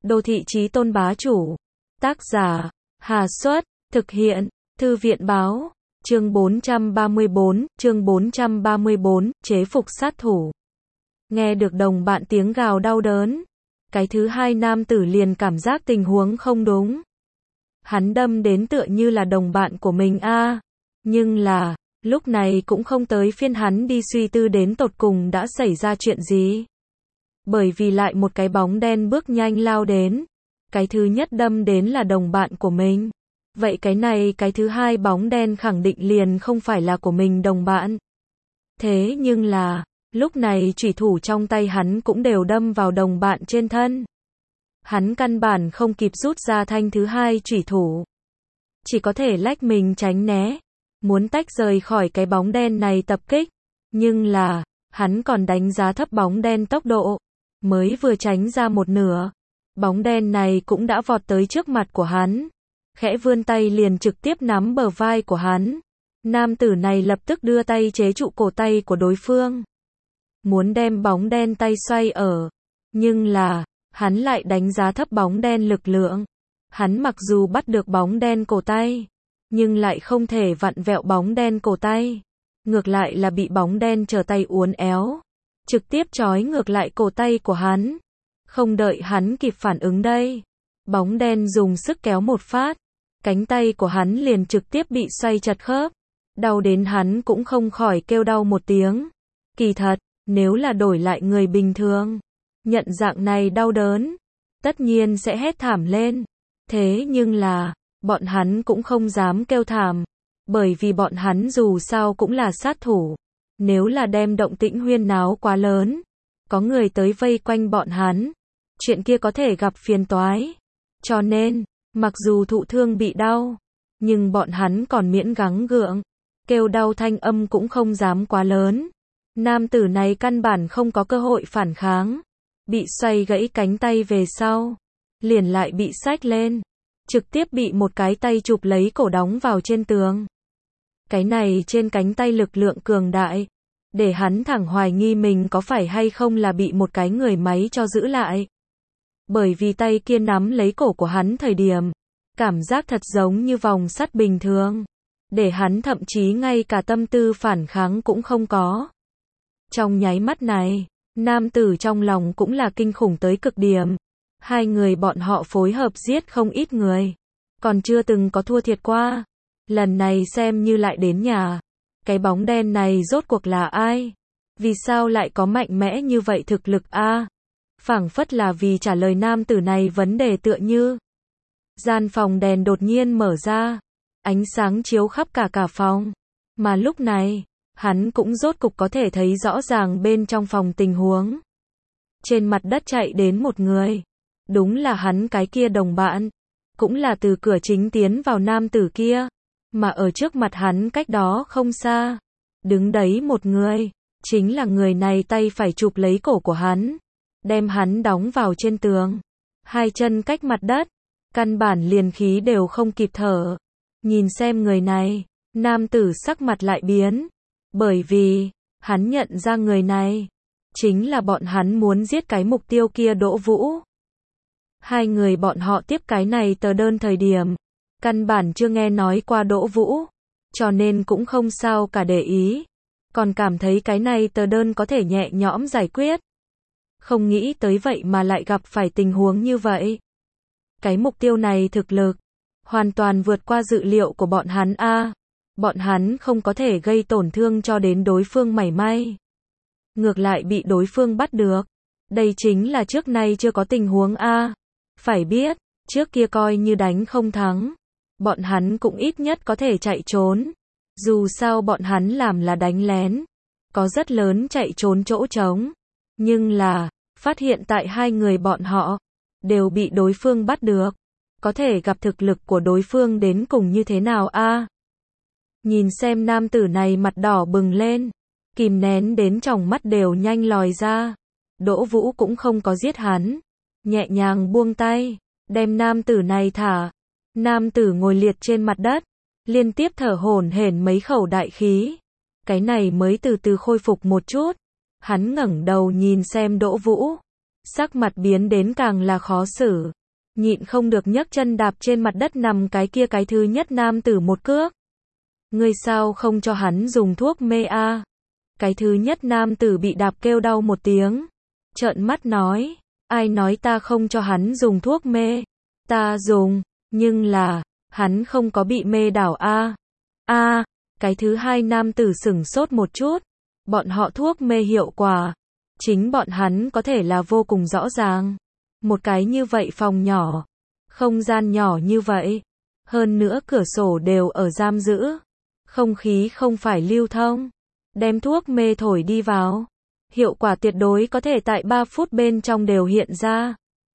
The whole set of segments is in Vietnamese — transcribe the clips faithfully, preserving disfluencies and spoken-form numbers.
Đô thị chí tôn bá chủ. Tác giả, Hà Xuất, thực hiện, Thư viện báo, chương bốn trăm ba mươi bốn, chương bốn trăm ba mươi bốn, chế phục sát thủ. Nghe được đồng bạn tiếng gào đau đớn, cái thứ hai nam tử liền cảm giác tình huống không đúng. Hắn đâm đến tựa như là đồng bạn của mình a, nhưng là, lúc này cũng không tới phiên hắn đi suy tư đến tột cùng đã xảy ra chuyện gì. Bởi vì lại một cái bóng đen bước nhanh lao đến, cái thứ nhất đâm đến là đồng bạn của mình. Vậy cái này cái thứ hai bóng đen khẳng định liền không phải là của mình đồng bạn. Thế nhưng là, lúc này chủy thủ trong tay hắn cũng đều đâm vào đồng bạn trên thân. Hắn căn bản không kịp rút ra thanh thứ hai chủy thủ. Chỉ có thể lách mình tránh né, muốn tách rời khỏi cái bóng đen này tập kích. Nhưng là, hắn còn đánh giá thấp bóng đen tốc độ. Mới vừa tránh ra một nửa, bóng đen này cũng đã vọt tới trước mặt của hắn. Khẽ vươn tay liền trực tiếp nắm bờ vai của hắn. Nam tử này lập tức đưa tay chế trụ cổ tay của đối phương. Muốn đem bóng đen tay xoay ở. Nhưng là, hắn lại đánh giá thấp bóng đen lực lượng. Hắn mặc dù bắt được bóng đen cổ tay, nhưng lại không thể vặn vẹo bóng đen cổ tay. Ngược lại là bị bóng đen trở tay uốn éo. Trực tiếp trói ngược lại cổ tay của hắn. Không đợi hắn kịp phản ứng đây. Bóng đen dùng sức kéo một phát. Cánh tay của hắn liền trực tiếp bị xoay chật khớp. Đau đến hắn cũng không khỏi kêu đau một tiếng. Kỳ thật, nếu là đổi lại người bình thường, nhận dạng này đau đớn, tất nhiên sẽ hét thảm lên. Thế nhưng là, bọn hắn cũng không dám kêu thảm. Bởi vì bọn hắn dù sao cũng là sát thủ. Nếu là đem động tĩnh huyên náo quá lớn, có người tới vây quanh bọn hắn, chuyện kia có thể gặp phiền toái. Cho nên, mặc dù thụ thương bị đau, nhưng bọn hắn còn miễn gắng gượng, kêu đau thanh âm cũng không dám quá lớn. Nam tử này căn bản không có cơ hội phản kháng, bị xoay gãy cánh tay về sau, liền lại bị xách lên, trực tiếp bị một cái tay chụp lấy cổ đóng vào trên tường. Cái này trên cánh tay lực lượng cường đại, để hắn thẳng hoài nghi mình có phải hay không là bị một cái người máy cho giữ lại. Bởi vì tay kia nắm lấy cổ của hắn thời điểm, cảm giác thật giống như vòng sắt bình thường, để hắn thậm chí ngay cả tâm tư phản kháng cũng không có. Trong nháy mắt này, nam tử trong lòng cũng là kinh khủng tới cực điểm. Hai người bọn họ phối hợp giết không ít người, còn chưa từng có thua thiệt qua. Lần này xem như lại đến nhà. Cái bóng đen này rốt cuộc là ai? Vì sao lại có mạnh mẽ như vậy thực lực a? Phảng phất là vì trả lời nam tử này vấn đề tựa như. Gian phòng đèn đột nhiên mở ra, ánh sáng chiếu khắp cả cả phòng. Mà lúc này, hắn cũng rốt cục có thể thấy rõ ràng bên trong phòng tình huống. Trên mặt đất chạy đến một người. Đúng là hắn cái kia đồng bạn. Cũng là từ cửa chính tiến vào nam tử kia. Mà ở trước mặt hắn cách đó không xa, đứng đấy một người, chính là người này tay phải chụp lấy cổ của hắn, đem hắn đóng vào trên tường, hai chân cách mặt đất, căn bản liền khí đều không kịp thở. Nhìn xem người này, nam tử sắc mặt lại biến, bởi vì, hắn nhận ra người này, chính là bọn hắn muốn giết cái mục tiêu kia Đỗ Vũ. Hai người bọn họ tiếp cái này tờ đơn thời điểm, căn bản chưa nghe nói qua Đỗ Vũ, cho nên cũng không sao cả để ý, còn cảm thấy cái này tờ đơn có thể nhẹ nhõm giải quyết. Không nghĩ tới vậy mà lại gặp phải tình huống như vậy. Cái mục tiêu này thực lực, hoàn toàn vượt qua dự liệu của bọn hắn a. Bọn hắn không có thể gây tổn thương cho đến đối phương mảy may. Ngược lại bị đối phương bắt được. Đây chính là trước nay chưa có tình huống a. Phải biết, trước kia coi như đánh không thắng, bọn hắn cũng ít nhất có thể chạy trốn. Dù sao bọn hắn làm là đánh lén, có rất lớn chạy trốn chỗ trống. Nhưng là, phát hiện tại hai người bọn họ, đều bị đối phương bắt được. Có thể gặp thực lực của đối phương đến cùng như thế nào a? Nhìn xem nam tử này mặt đỏ bừng lên, kìm nén đến tròng mắt đều nhanh lòi ra. Đỗ Vũ cũng không có giết hắn, nhẹ nhàng buông tay, đem nam tử này thả. Nam tử ngồi liệt trên mặt đất, liên tiếp thở hổn hển mấy khẩu đại khí. Cái này mới từ từ khôi phục một chút. Hắn ngẩng đầu nhìn xem Đỗ Vũ, sắc mặt biến đến càng là khó xử. Nhịn không được nhấc chân đạp trên mặt đất nằm cái kia cái thứ nhất nam tử một cước. Ngươi sao không cho hắn dùng thuốc mê a? Cái thứ nhất nam tử bị đạp kêu đau một tiếng. Trợn mắt nói, ai nói ta không cho hắn dùng thuốc mê? Ta dùng, nhưng là, hắn không có bị mê đảo a. A, cái thứ hai nam tử sửng sốt một chút. Bọn họ thuốc mê hiệu quả, chính bọn hắn có thể là vô cùng rõ ràng. Một cái như vậy phòng nhỏ, không gian nhỏ như vậy, hơn nữa cửa sổ đều ở giam giữ, không khí không phải lưu thông, đem thuốc mê thổi đi vào, hiệu quả tuyệt đối có thể tại ba phút bên trong đều hiện ra.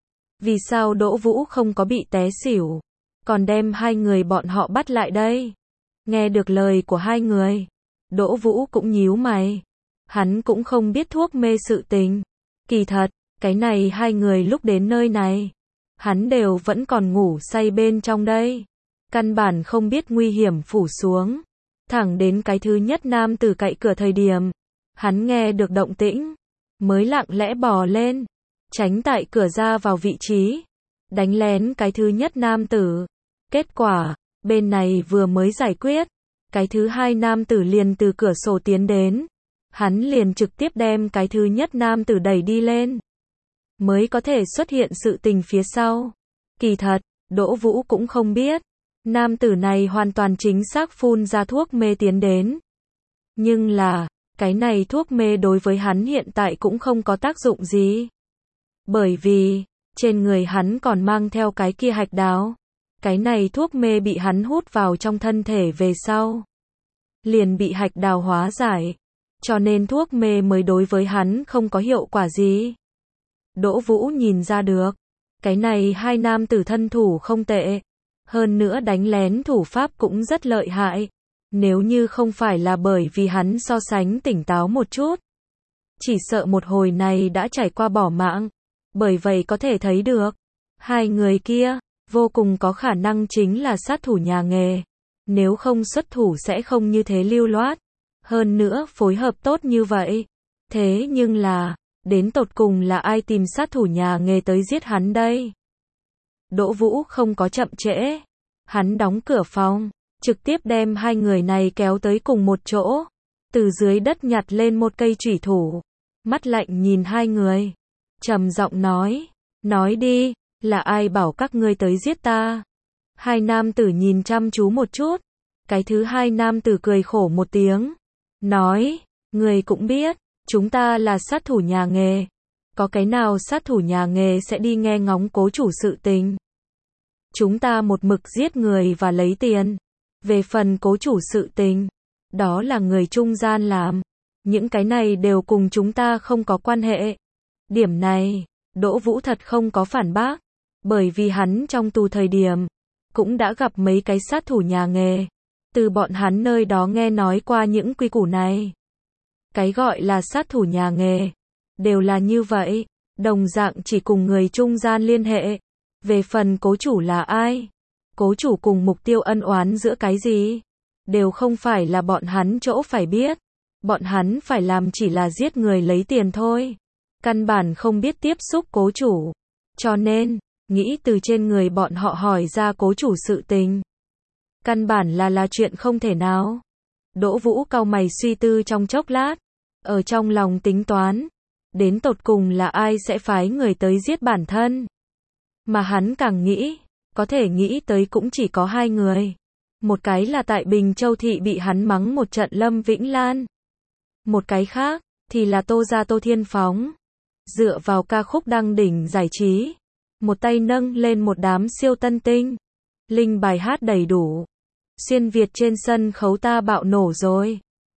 Vì sao Đỗ Vũ không có bị té xỉu, còn đem hai người bọn họ bắt lại đây? Nghe được lời của hai người, Đỗ Vũ cũng nhíu mày. Hắn cũng không biết thuốc mê sự tình. Kỳ thật, cái này hai người lúc đến nơi này, hắn đều vẫn còn ngủ say bên trong đây. Căn bản không biết nguy hiểm phủ xuống. Thẳng đến cái thứ nhất nam tử cậy cửa thời điểm, hắn nghe được động tĩnh, mới lặng lẽ bò lên, tránh tại cửa ra vào vị trí, đánh lén cái thứ nhất nam tử. Kết quả, bên này vừa mới giải quyết, cái thứ hai nam tử liền từ cửa sổ tiến đến. Hắn liền trực tiếp đem cái thứ nhất nam tử đẩy đi lên. Mới có thể xuất hiện sự tình phía sau. Kỳ thật, Đỗ Vũ cũng không biết. Nam tử này hoàn toàn chính xác phun ra thuốc mê tiến đến. Nhưng là, cái này thuốc mê đối với hắn hiện tại cũng không có tác dụng gì. Bởi vì, trên người hắn còn mang theo cái kia hạch đào. Cái này thuốc mê bị hắn hút vào trong thân thể về sau. Liền bị hạch đào hóa giải. Cho nên thuốc mê mới đối với hắn không có hiệu quả gì. Đỗ Vũ nhìn ra được. Cái này hai nam tử thân thủ không tệ. Hơn nữa đánh lén thủ pháp cũng rất lợi hại. Nếu như không phải là bởi vì hắn so sánh tỉnh táo một chút. Chỉ sợ một hồi này đã trải qua bỏ mạng. Bởi vậy có thể thấy được. Hai người kia, vô cùng có khả năng chính là sát thủ nhà nghề. Nếu không xuất thủ sẽ không như thế lưu loát. Hơn nữa phối hợp tốt như vậy. Thế nhưng là, đến tột cùng là ai tìm sát thủ nhà nghề tới giết hắn đây? Đỗ Vũ không có chậm trễ. Hắn đóng cửa phòng, trực tiếp đem hai người này kéo tới cùng một chỗ. Từ dưới đất nhặt lên một cây chủy thủ. Mắt lạnh nhìn hai người. Trầm giọng nói, nói đi, là ai bảo các ngươi tới giết ta? Hai nam tử nhìn chăm chú một chút. Cái thứ hai nam tử cười khổ một tiếng. Nói, người cũng biết, chúng ta là sát thủ nhà nghề. Có cái nào sát thủ nhà nghề sẽ đi nghe ngóng cố chủ sự tình? Chúng ta một mực giết người và lấy tiền. Về phần cố chủ sự tình, đó là người trung gian làm. Những cái này đều cùng chúng ta không có quan hệ. Điểm này, Đỗ Vũ thật không có phản bác. Bởi vì hắn trong tù thời điểm, cũng đã gặp mấy cái sát thủ nhà nghề. Từ bọn hắn nơi đó nghe nói qua những quy củ này. Cái gọi là sát thủ nhà nghề, đều là như vậy, đồng dạng chỉ cùng người trung gian liên hệ. Về phần cố chủ là ai, cố chủ cùng mục tiêu ân oán giữa cái gì, đều không phải là bọn hắn chỗ phải biết. Bọn hắn phải làm chỉ là giết người lấy tiền thôi. Căn bản không biết tiếp xúc cố chủ. Cho nên, nghĩ từ trên người bọn họ hỏi ra cố chủ sự tình. Căn bản là là chuyện không thể nào. Đỗ Vũ cau mày suy tư trong chốc lát. Ở trong lòng tính toán. Đến tột cùng là ai sẽ phái người tới giết bản thân. Mà hắn càng nghĩ, có thể nghĩ tới cũng chỉ có hai người. Một cái là tại Bình Châu Thị bị hắn mắng một trận Lâm Vĩnh Lan. Một cái khác, thì là Tô Gia Tô Thiên Phóng. Dựa vào ca khúc đăng đỉnh giải trí. Một tay nâng lên một đám siêu tân tinh. Linh bài hát đầy đủ. Xuyên Việt trên sân khấu ta bạo nổ rồi.